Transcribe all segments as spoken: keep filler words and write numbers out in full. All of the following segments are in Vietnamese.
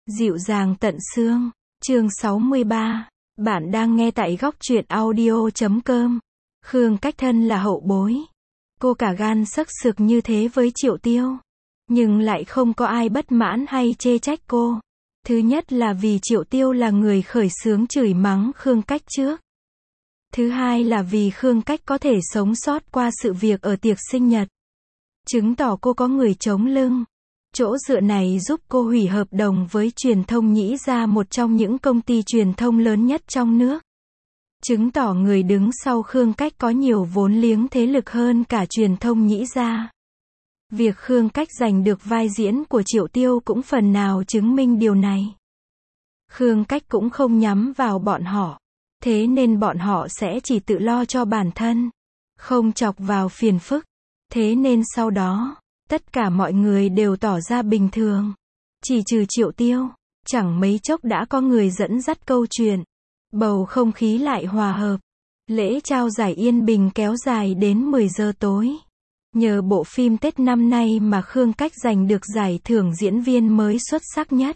Dịu dàng tận xương. Chương sáu mươi ba. Bạn đang nghe tại góc truyện audio chấm com. Khương Cách thân là hậu bối. Cô cả gan sắc sược như thế với Triệu Tiêu. Nhưng lại không có ai bất mãn hay chê trách cô. Thứ nhất là vì Triệu Tiêu là người khởi xướng chửi mắng Khương Cách trước. Thứ hai là vì Khương Cách có thể sống sót qua sự việc ở tiệc sinh nhật. Chứng tỏ cô có người chống lưng. Chỗ dựa này giúp cô hủy hợp đồng với truyền thông Nhĩ Gia, một trong những công ty truyền thông lớn nhất trong nước. Chứng tỏ người đứng sau Khương Cách có nhiều vốn liếng thế lực hơn cả truyền thông Nhĩ Gia. Việc Khương Cách giành được vai diễn của Triệu Tiêu cũng phần nào chứng minh điều này. Khương Cách cũng không nhắm vào bọn họ. Thế nên bọn họ sẽ chỉ tự lo cho bản thân. Không chọc vào phiền phức. Thế nên sau đó, tất cả mọi người đều tỏ ra bình thường. Chỉ trừ Triệu Tiêu. Chẳng mấy chốc đã có người dẫn dắt câu chuyện. Bầu không khí lại hòa hợp. Lễ trao giải yên bình kéo dài đến mười giờ tối. Nhờ bộ phim Tết năm nay mà Khương Cách giành được giải thưởng diễn viên mới xuất sắc nhất.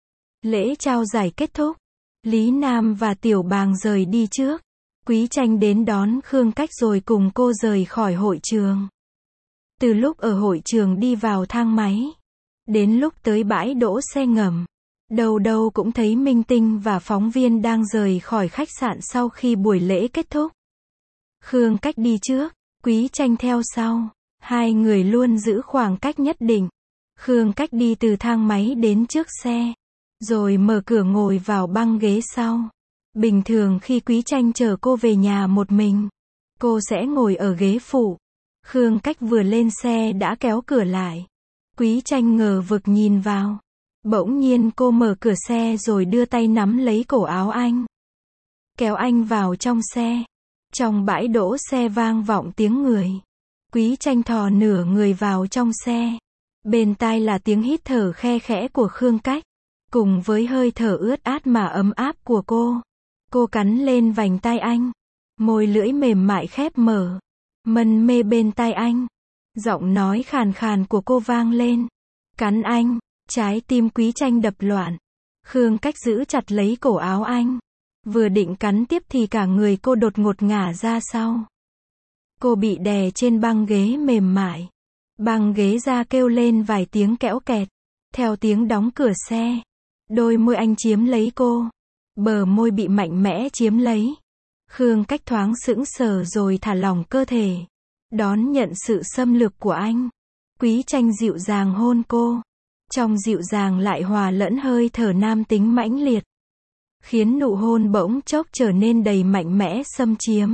Lễ trao giải kết thúc. Lý Nam và Tiểu Bàng rời đi trước. Quý Tranh đến đón Khương Cách rồi cùng cô rời khỏi hội trường. Từ lúc ở hội trường đi vào thang máy, đến lúc tới bãi đỗ xe ngầm, đâu đâu cũng thấy minh tinh và phóng viên đang rời khỏi khách sạn sau khi buổi lễ kết thúc. Khương Cách đi trước, Quý Tranh theo sau. Hai người luôn giữ khoảng cách nhất định. Khương Cách đi từ thang máy đến trước xe, rồi mở cửa ngồi vào băng ghế sau. Bình thường khi Quý Tranh chở cô về nhà một mình, cô sẽ ngồi ở ghế phụ. Khương Cách vừa lên xe đã kéo cửa lại. Quý Tranh ngờ vực nhìn vào. Bỗng nhiên cô mở cửa xe rồi đưa tay nắm lấy cổ áo anh, kéo anh vào trong xe. Trong bãi đỗ xe vang vọng tiếng người. Quý Tranh thò nửa người vào trong xe. Bên tai là tiếng hít thở khe khẽ của Khương Cách, cùng với hơi thở ướt át mà ấm áp của cô. Cô cắn lên vành tai anh. Môi lưỡi mềm mại khép mở. Mân mê bên tai anh. Giọng nói khàn khàn của cô vang lên. Cắn anh. Trái tim Quý Tranh đập loạn. Khương Cách giữ chặt lấy cổ áo anh. Vừa định cắn tiếp thì cả người cô đột ngột ngả ra sau. Cô bị đè trên băng ghế mềm mại. Băng ghế ra kêu lên vài tiếng kẽo kẹt. Theo tiếng đóng cửa xe, đôi môi anh chiếm lấy cô. Bờ môi bị mạnh mẽ chiếm lấy. Khương Cách thoáng sững sờ rồi thả lỏng cơ thể, đón nhận sự xâm lược của anh. Quý Tranh dịu dàng hôn cô. Trong dịu dàng lại hòa lẫn hơi thở nam tính mãnh liệt, khiến nụ hôn bỗng chốc trở nên đầy mạnh mẽ xâm chiếm.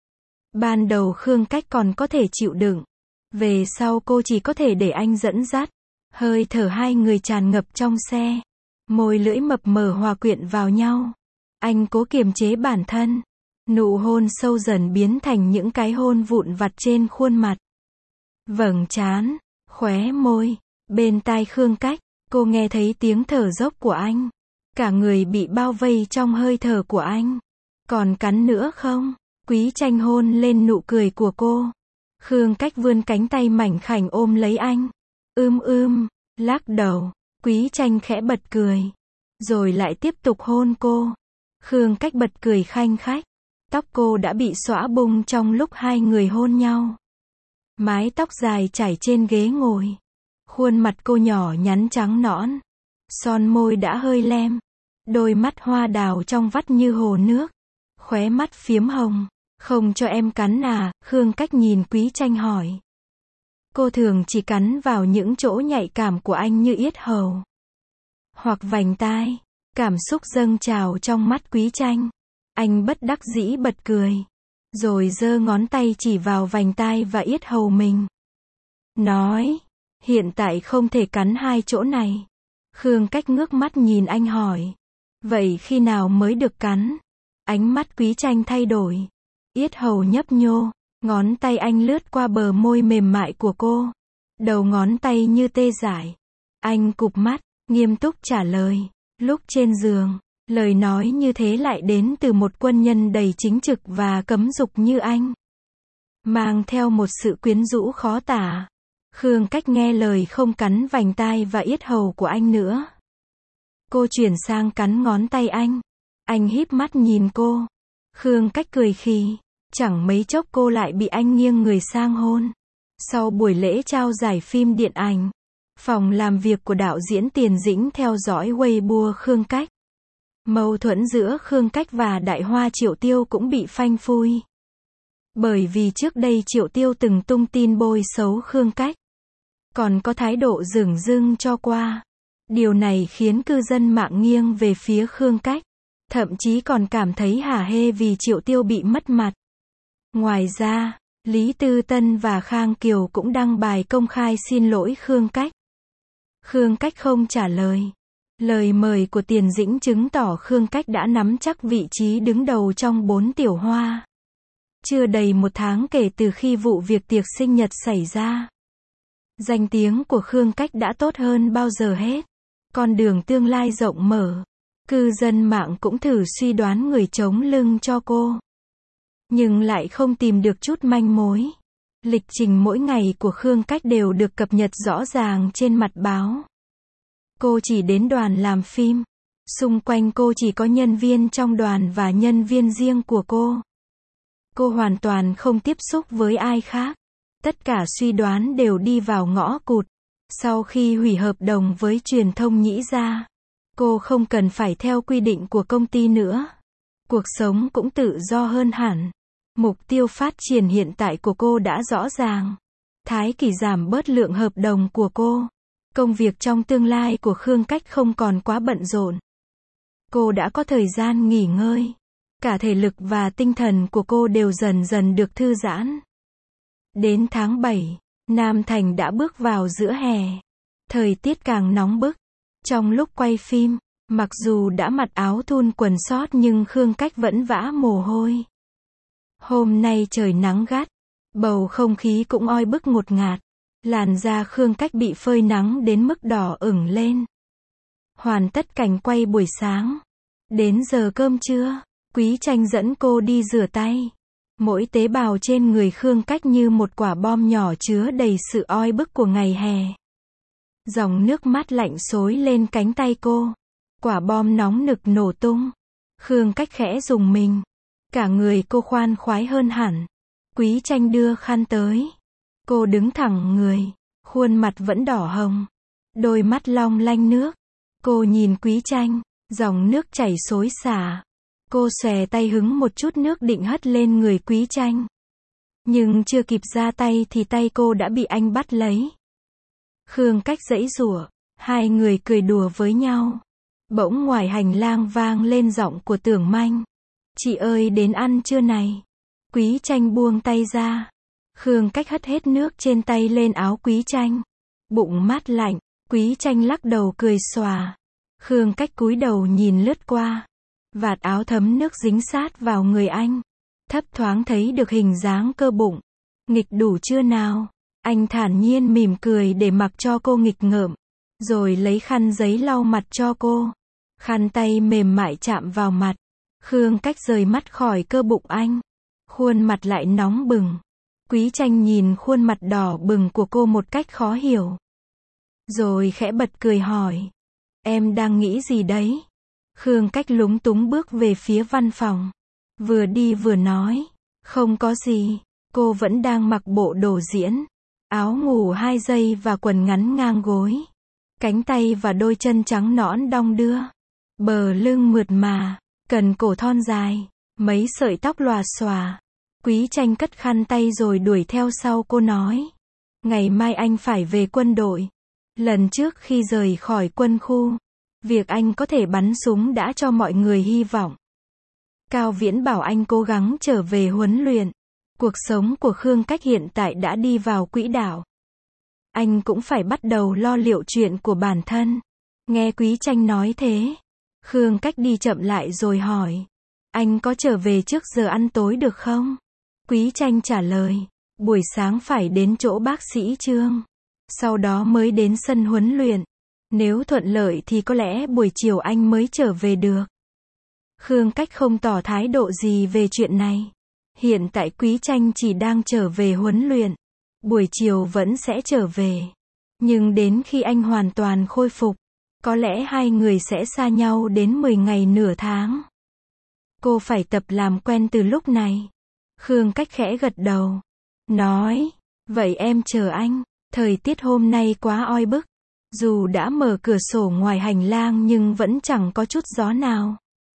Ban đầu Khương Cách còn có thể chịu đựng. Về sau cô chỉ có thể để anh dẫn dắt. Hơi thở hai người tràn ngập trong xe. Môi lưỡi mập mờ hòa quyện vào nhau. Anh cố kiềm chế bản thân. Nụ hôn sâu dần biến thành những cái hôn vụn vặt trên khuôn mặt, vầng trán, khóe môi. Bên tai Khương Cách, cô nghe thấy tiếng thở dốc của anh. Cả người bị bao vây trong hơi thở của anh. Còn cắn nữa không? Quý Tranh hôn lên nụ cười của cô. Khương Cách vươn cánh tay mảnh khảnh ôm lấy anh. Ưm ưm, lắc đầu. Quý Tranh khẽ bật cười, rồi lại tiếp tục hôn cô. Khương Cách bật cười khanh khách. Tóc cô đã bị xõa bung trong lúc hai người hôn nhau. Mái tóc dài chảy trên ghế ngồi. Khuôn mặt cô nhỏ nhắn trắng nõn. Son môi đã hơi lem. Đôi mắt hoa đào trong vắt như hồ nước. Khóe mắt phiếm hồng. Không cho em cắn à? Khương Cách nhìn Quý Tranh hỏi. Cô thường chỉ cắn vào những chỗ nhạy cảm của anh như yết hầu hoặc vành tai. Cảm xúc dâng trào trong mắt Quý Tranh. Anh bất đắc dĩ bật cười, rồi giơ ngón tay chỉ vào vành tai và yết hầu mình. Nói, hiện tại không thể cắn hai chỗ này. Khương Cách ngước mắt nhìn anh hỏi. Vậy khi nào mới được cắn? Ánh mắt Quý Tranh thay đổi. Yết hầu nhấp nhô. Ngón tay anh lướt qua bờ môi mềm mại của cô. Đầu ngón tay như tê dại. Anh cụp mắt, nghiêm túc trả lời. Lúc trên giường, lời nói như thế lại đến từ một quân nhân đầy chính trực và cấm dục như anh. Mang theo một sự quyến rũ khó tả. Khương Cách nghe lời không cắn vành tai và yết hầu của anh nữa. Cô chuyển sang cắn ngón tay anh. Anh híp mắt nhìn cô. Khương Cách cười khì. Chẳng mấy chốc cô lại bị anh nghiêng người sang hôn. Sau buổi lễ trao giải phim điện ảnh, phòng làm việc của đạo diễn Tiền Dĩnh theo dõi Weibo Khương Cách. Mâu thuẫn giữa Khương Cách và Đại Hoa Triệu Tiêu cũng bị phanh phui. Bởi vì trước đây Triệu Tiêu từng tung tin bôi xấu Khương Cách, còn có thái độ dửng dưng cho qua. Điều này khiến cư dân mạng nghiêng về phía Khương Cách, thậm chí còn cảm thấy hả hê vì Triệu Tiêu bị mất mặt. Ngoài ra, Lý Tư Tân và Khang Kiều cũng đăng bài công khai xin lỗi Khương Cách. Khương Cách không trả lời. Lời mời của Tiền Dĩnh chứng tỏ Khương Cách đã nắm chắc vị trí đứng đầu trong bốn tiểu hoa. Chưa đầy một tháng kể từ khi vụ việc tiệc sinh nhật xảy ra, danh tiếng của Khương Cách đã tốt hơn bao giờ hết. Con đường tương lai rộng mở. Cư dân mạng cũng thử suy đoán người chống lưng cho cô, nhưng lại không tìm được chút manh mối. Lịch trình mỗi ngày của Khương Cách đều được cập nhật rõ ràng trên mặt báo. Cô chỉ đến đoàn làm phim. Xung quanh cô chỉ có nhân viên trong đoàn và nhân viên riêng của cô. Cô hoàn toàn không tiếp xúc với ai khác. Tất cả suy đoán đều đi vào ngõ cụt. Sau khi hủy hợp đồng với truyền thông Nhĩ Gia, cô không cần phải theo quy định của công ty nữa. Cuộc sống cũng tự do hơn hẳn. Mục tiêu phát triển hiện tại của cô đã rõ ràng. Thái Kỳ giảm bớt lượng hợp đồng của cô. Công việc trong tương lai của Khương Cách không còn quá bận rộn. Cô đã có thời gian nghỉ ngơi. Cả thể lực và tinh thần của cô đều dần dần được thư giãn. Đến tháng bảy, Nam Thành đã bước vào giữa hè. Thời tiết càng nóng bức. Trong lúc quay phim, mặc dù đã mặc áo thun quần sót nhưng Khương Cách vẫn vã mồ hôi. Hôm nay trời nắng gắt, bầu không khí cũng oi bức ngột ngạt. Làn da Khương Cách bị phơi nắng đến mức đỏ ửng lên. Hoàn tất cảnh quay buổi sáng. Đến giờ cơm trưa, Quý Tranh dẫn cô đi rửa tay. Mỗi tế bào trên người Khương Cách như một quả bom nhỏ chứa đầy sự oi bức của ngày hè. Dòng nước mát lạnh xối lên cánh tay cô. Quả bom nóng nực nổ tung. Khương Cách khẽ rùng mình. Cả người cô khoan khoái hơn hẳn. Quý Tranh đưa khăn tới. Cô đứng thẳng người. Khuôn mặt vẫn đỏ hồng. Đôi mắt long lanh nước. Cô nhìn Quý Tranh. Dòng nước chảy xối xả. Cô xòe tay hứng một chút nước định hất lên người Quý Tranh. Nhưng chưa kịp ra tay thì tay cô đã bị anh bắt lấy. Khương Cách giãy giụa. Hai người cười đùa với nhau. Bỗng ngoài hành lang vang lên giọng của Tưởng Manh. Chị ơi đến ăn trưa này. Quý Tranh buông tay ra. Khương Cách hất hết nước trên tay lên áo Quý Tranh. Bụng mát lạnh. Quý Tranh lắc đầu cười xòa. Khương Cách cúi đầu nhìn lướt qua. Vạt áo thấm nước dính sát vào người anh. Thấp thoáng thấy được hình dáng cơ bụng. Nghịch đủ chưa nào? Anh thản nhiên mỉm cười để mặc cho cô nghịch ngợm. Rồi lấy khăn giấy lau mặt cho cô. Khăn tay mềm mại chạm vào mặt. Khương Cách rời mắt khỏi cơ bụng anh. Khuôn mặt lại nóng bừng. Quý Tranh nhìn khuôn mặt đỏ bừng của cô một cách khó hiểu. Rồi khẽ bật cười hỏi. Em đang nghĩ gì đấy? Khương Cách lúng túng bước về phía văn phòng. Vừa đi vừa nói. Không có gì. Cô vẫn đang mặc bộ đồ diễn. Áo ngủ hai dây và quần ngắn ngang gối. Cánh tay và đôi chân trắng nõn đong đưa. Bờ lưng mượt mà. Cần cổ thon dài. Mấy sợi tóc lòa xòa. Quý Tranh cất khăn tay rồi đuổi theo sau cô nói. Ngày mai anh phải về quân đội. Lần trước khi rời khỏi quân khu, việc anh có thể bắn súng đã cho mọi người hy vọng. Cao Viễn bảo anh cố gắng trở về huấn luyện. Cuộc sống của Khương Cách hiện tại đã đi vào quỹ đạo. Anh cũng phải bắt đầu lo liệu chuyện của bản thân. Nghe Quý Tranh nói thế, Khương Cách đi chậm lại rồi hỏi. Anh có trở về trước giờ ăn tối được không? Quý Tranh trả lời. Buổi sáng phải đến chỗ bác sĩ Trương. Sau đó mới đến sân huấn luyện. Nếu thuận lợi thì có lẽ buổi chiều anh mới trở về được. Khương Cách không tỏ thái độ gì về chuyện này. Hiện tại Quý Tranh chỉ đang trở về huấn luyện. Buổi chiều vẫn sẽ trở về. Nhưng đến khi anh hoàn toàn khôi phục, Có lẽ hai người sẽ xa nhau đến mười ngày nửa tháng. Cô phải tập làm quen từ lúc này. Khương Cách khẽ gật đầu. Nói, vậy em chờ anh. Thời tiết hôm nay quá oi bức. Dù đã mở cửa sổ ngoài hành lang nhưng vẫn chẳng có chút gió nào.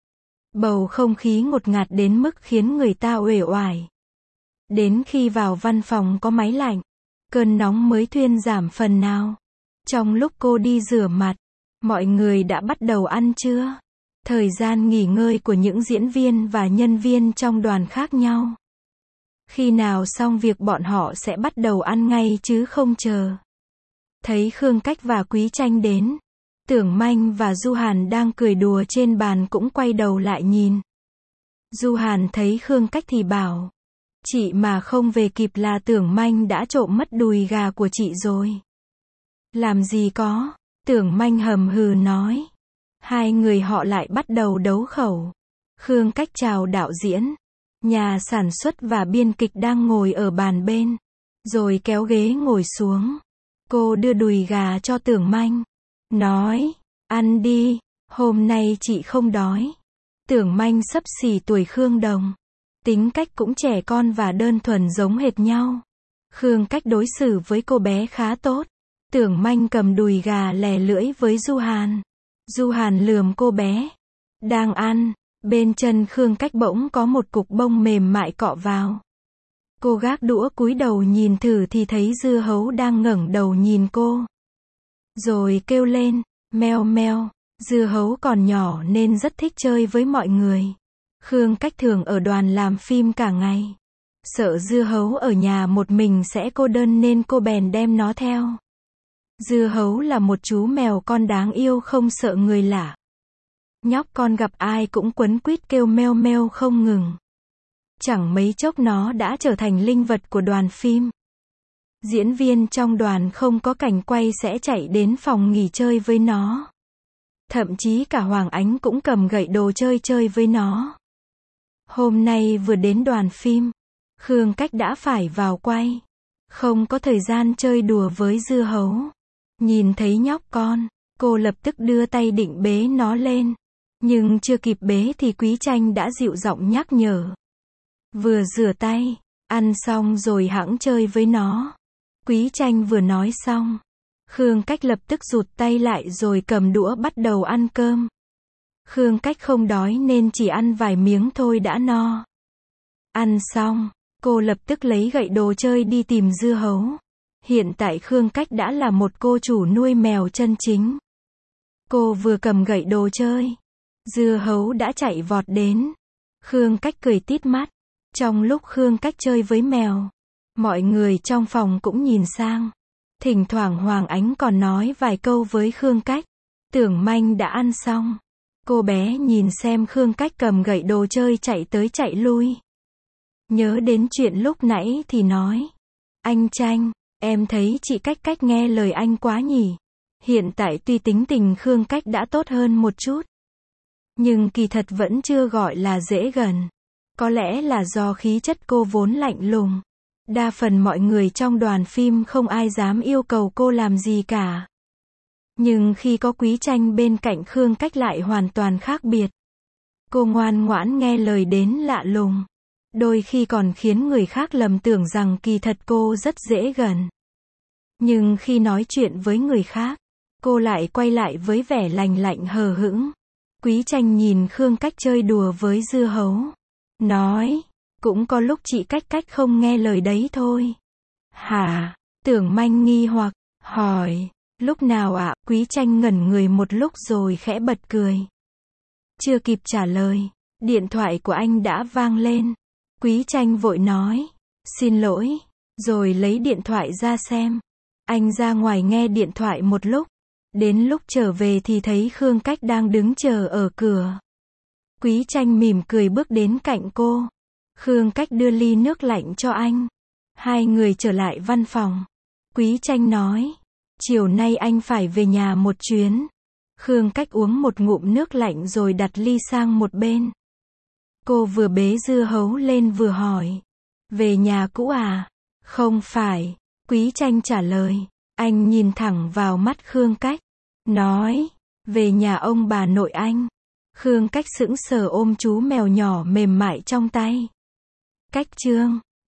Bầu không khí ngột ngạt đến mức khiến người ta uể oải. Đến khi vào văn phòng có máy lạnh, cơn nóng mới thuyên giảm phần nào. Trong lúc cô đi rửa mặt, mọi người đã bắt đầu ăn trưa. Thời gian nghỉ ngơi của những diễn viên và nhân viên trong đoàn khác nhau. Khi nào xong việc bọn họ sẽ bắt đầu ăn ngay chứ không chờ. Thấy Khương Cách và Quý Tranh đến, Tưởng Manh và Du Hàn đang cười đùa trên bàn cũng quay đầu lại nhìn. Du Hàn thấy Khương Cách thì bảo, chị mà không về kịp là Tưởng Manh đã trộm mất đùi gà của chị rồi. Làm gì có, Tưởng Manh hầm hừ nói. Hai người họ lại bắt đầu đấu khẩu. Khương Cách chào đạo diễn, nhà sản xuất và biên kịch đang ngồi ở bàn bên, rồi kéo ghế ngồi xuống. Cô đưa đùi gà cho Tưởng Manh, nói, ăn đi, hôm nay chị không đói. Tưởng Manh xấp xỉ tuổi Khương Đồng, tính cách cũng trẻ con và đơn thuần giống hệt nhau. Khương Cách đối xử với cô bé khá tốt. Tưởng Manh cầm đùi gà lè lưỡi với Du Hàn. Du Hàn lườm cô bé. Đang ăn, bên chân Khương Cách bỗng có một cục bông mềm mại cọ vào. Cô gác đũa cúi đầu nhìn thử thì thấy dưa hấu đang ngẩng đầu nhìn cô. Rồi kêu lên, meo meo, dưa hấu còn nhỏ nên rất thích chơi với mọi người. Khương Cách thường ở đoàn làm phim cả ngày. Sợ dưa hấu ở nhà một mình sẽ cô đơn nên cô bèn đem nó theo. Dưa hấu là một chú mèo con đáng yêu không sợ người lạ. Nhóc con gặp ai cũng quấn quýt kêu meo meo không ngừng. Chẳng mấy chốc nó đã trở thành linh vật của đoàn phim. Diễn viên trong đoàn không có cảnh quay sẽ chạy đến phòng nghỉ chơi với nó. Thậm chí cả Hoàng Ánh cũng cầm gậy đồ chơi chơi với nó. Hôm nay vừa đến đoàn phim, Khương Cách đã phải vào quay. Không có thời gian chơi đùa với dưa hấu. Nhìn thấy nhóc con, cô lập tức đưa tay định bế nó lên. Nhưng chưa kịp bế thì Quý Tranh đã dịu giọng nhắc nhở. Vừa rửa tay, ăn xong rồi hẵng chơi với nó. Quý Tranh vừa nói xong, Khương Cách lập tức rụt tay lại rồi cầm đũa bắt đầu ăn cơm. Khương Cách không đói nên chỉ ăn vài miếng thôi đã no. Ăn xong, cô lập tức lấy gậy đồ chơi đi tìm dưa hấu. Hiện tại Khương Cách đã là một cô chủ nuôi mèo chân chính. Cô vừa cầm gậy đồ chơi, dưa hấu đã chạy vọt đến. Khương Cách cười tít mắt. Trong lúc Khương Cách chơi với mèo, mọi người trong phòng cũng nhìn sang. Thỉnh thoảng Hoàng Ánh còn nói vài câu với Khương Cách. Tưởng Manh đã ăn xong. Cô bé nhìn xem Khương Cách cầm gậy đồ chơi chạy tới chạy lui. Nhớ đến chuyện lúc nãy thì nói. Anh Tranh, em thấy chị Cách Cách nghe lời anh quá nhỉ. Hiện tại tuy tính tình Khương Cách đã tốt hơn một chút, nhưng kỳ thật vẫn chưa gọi là dễ gần. Có lẽ là do khí chất cô vốn lạnh lùng. Đa phần mọi người trong đoàn phim không ai dám yêu cầu cô làm gì cả. Nhưng khi có Quý Tranh bên cạnh Khương Cách lại hoàn toàn khác biệt. Cô ngoan ngoãn nghe lời đến lạ lùng. Đôi khi còn khiến người khác lầm tưởng rằng kỳ thật cô rất dễ gần. Nhưng khi nói chuyện với người khác, cô lại quay lại với vẻ lành lạnh hờ hững. Quý Tranh nhìn Khương Cách chơi đùa với dưa hấu. Nói, cũng có lúc chị Cách Cách không nghe lời đấy thôi. Hả? Tưởng Manh nghi hoặc, hỏi, lúc nào ạ? À? Quý Tranh ngẩn người một lúc rồi khẽ bật cười. Chưa kịp trả lời, điện thoại của anh đã vang lên. Quý Tranh vội nói, xin lỗi, rồi lấy điện thoại ra xem. Anh ra ngoài nghe điện thoại một lúc. Đến lúc trở về thì thấy Khương Cách đang đứng chờ ở cửa. Quý Tranh mỉm cười bước đến cạnh cô. Khương Cách đưa ly nước lạnh cho anh. Hai người trở lại văn phòng. Quý Tranh nói, chiều nay anh phải về nhà một chuyến. Khương Cách uống một ngụm nước lạnh rồi đặt ly sang một bên. Cô vừa bế dưa hấu lên vừa hỏi, về nhà cũ à? Không phải, Quý Tranh trả lời. Anh nhìn thẳng vào mắt Khương Cách, nói, Về nhà ông bà nội anh. Khương Cách sững sờ ôm chú mèo nhỏ mềm mại trong tay. Cách chương